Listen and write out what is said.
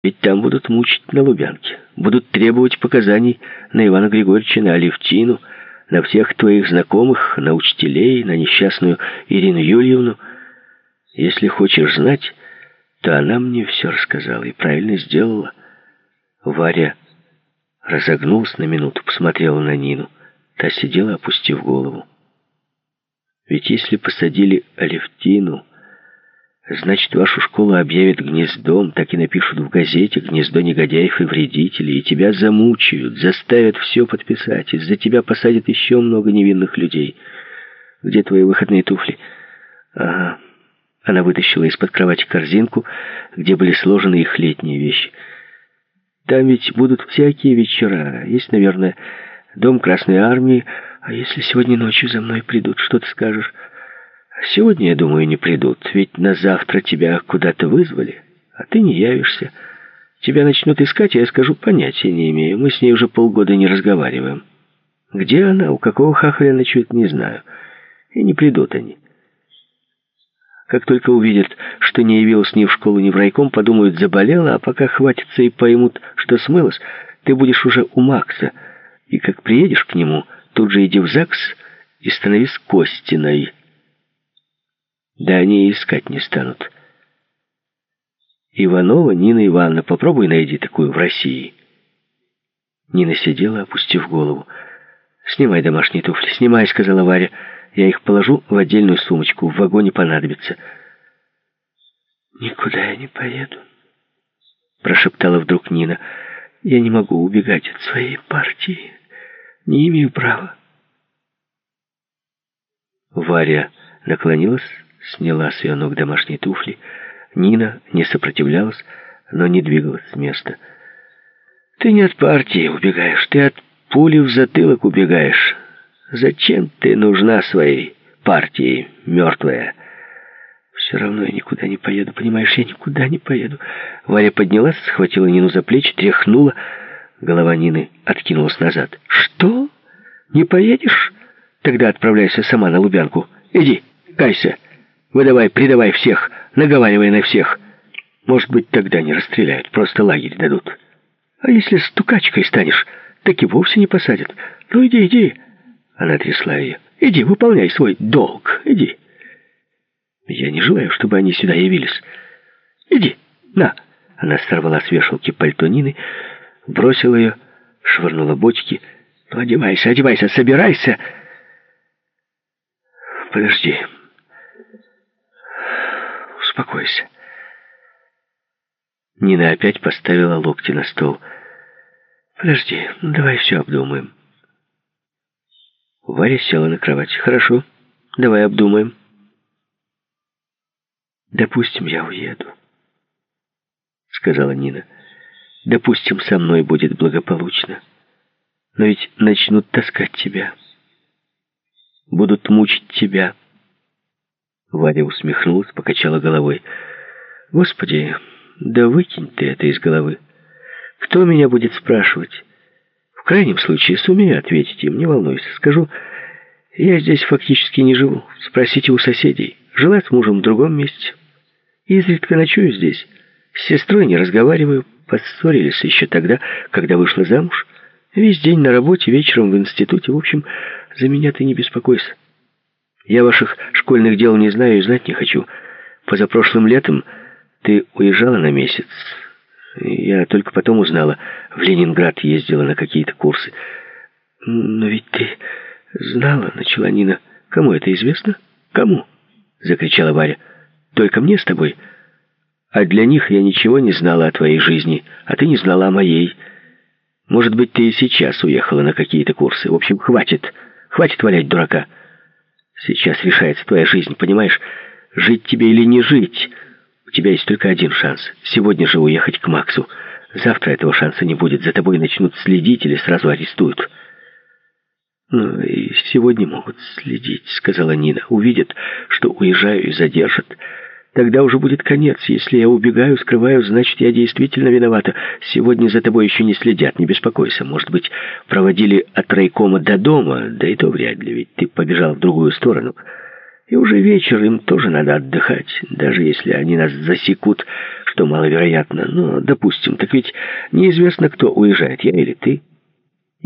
Ведь там будут мучить на Лубянке, будут требовать показаний на Ивана Григорьевича, на Алевтину, на всех твоих знакомых, на учителей, на несчастную Ирину Юльевну. Если хочешь знать, то она мне все рассказала и правильно сделала. Варя разогнулась на минуту, посмотрела на Нину. Та сидела, опустив голову. Ведь если посадили Алевтину, значит, вашу школу объявят гнездом, так и напишут в газете: гнездо негодяев и вредителей, и тебя замучают, заставят все подписать. Из-за тебя посадят еще много невинных людей. Где твои выходные туфли? Ага. Она вытащила из-под кровати корзинку, где были сложены их летние вещи. Там ведь будут всякие вечера. Есть, наверное, дом Красной Армии. А если сегодня ночью за мной придут, что ты скажешь? Сегодня, я думаю, не придут, ведь на завтра тебя куда-то вызвали, а ты не явишься. Тебя начнут искать, а я скажу: понятия не имею, мы с ней уже полгода не разговариваем. Где она, у какого хахаля ночует, не знаю. И не придут они. Как только увидят, что не явилась ни в школу, ни в райком, подумают: заболела, а пока хватятся и поймут, что смылась, ты будешь уже у Макса. И как приедешь к нему, тут же иди в ЗАГС и становись Костиной. Да они и искать не станут. Иванова Нина Ивановна, попробуй найди такую в России. Нина сидела, опустив голову. «Снимай домашние туфли, снимай», — сказала Варя. «Я их положу в отдельную сумочку, в вагоне понадобится». «Никуда я не поеду», — прошептала вдруг Нина. «Я не могу убегать от своей партии. Не имею права». Варя наклонилась, сняла с ее ног домашние туфли. Нина не сопротивлялась, но не двигалась с места. «Ты не от партии убегаешь, ты от пули в затылок убегаешь. Зачем ты нужна своей партии, мертвая?» «Все равно я никуда не поеду, понимаешь, я никуда не поеду». Варя поднялась, схватила Нину за плечи, тряхнула. Голова Нины откинулась назад. «Что? Не поедешь? Тогда отправляйся сама на Лубянку. Иди, кайся. Выдавай, предавай всех, наговаривай на всех. Может быть, тогда не расстреляют, просто лагерь дадут. А если стукачкой станешь, так и вовсе не посадят. Ну иди, иди». Она трясла ее. «Иди, выполняй свой долг, иди». «Я не желаю, чтобы они сюда явились. Иди, на». Она сорвала с вешалки пальто Нины, бросила ее, швырнула бочки. «Ну, одевайся, одевайся, собирайся». «Подожди. Успокойся». Нина опять поставила локти на стол. «Подожди, давай все обдумаем». Варя села на кровать. «Хорошо, давай обдумаем». «Допустим, я уеду», — сказала Нина. «Допустим, со мной будет благополучно. Но ведь начнут таскать тебя. Будут мучить тебя». Варя усмехнулась, покачала головой. «Господи, да выкинь ты это из головы. Кто меня будет спрашивать? В крайнем случае сумею ответить им, не волнуйся. Скажу: я здесь фактически не живу. Спросите у соседей. Жила с мужем в другом месте. Изредка ночую здесь. С сестрой не разговариваю. Поссорились еще тогда, когда вышла замуж. Весь день на работе, вечером в институте. В общем, за меня ты не беспокойся. Я ваших школьных дел не знаю и знать не хочу. Позапрошлым летом ты уезжала на месяц. Я только потом узнала. В Ленинград ездила на какие-то курсы. Но ведь ты знала, начала Нина. Кому это известно? Кому? Закричала Варя. Только мне с тобой? А для них я ничего не знала о твоей жизни, а ты не знала о моей. Может быть, ты и сейчас уехала на какие-то курсы. В общем, хватит. Хватит валять дурака. Сейчас решается твоя жизнь, понимаешь? Жить тебе или не жить? У тебя есть только один шанс. Сегодня же уехать к Максу. Завтра этого шанса не будет. За тобой начнут следить или сразу арестуют. «Ну, и сегодня могут следить», — сказала Нина. «Увидят, что уезжаю, и задержат. Тогда уже будет конец. Если я убегаю, скрываю, значит, я действительно виновата. Сегодня за тобой еще не следят, не беспокойся. Может быть, проводили от райкома до дома, да и то вряд ли, ведь ты побежал в другую сторону. И уже вечер, им тоже надо отдыхать. Даже если они нас засекут, что маловероятно, но допустим, так ведь неизвестно, кто уезжает, я или ты.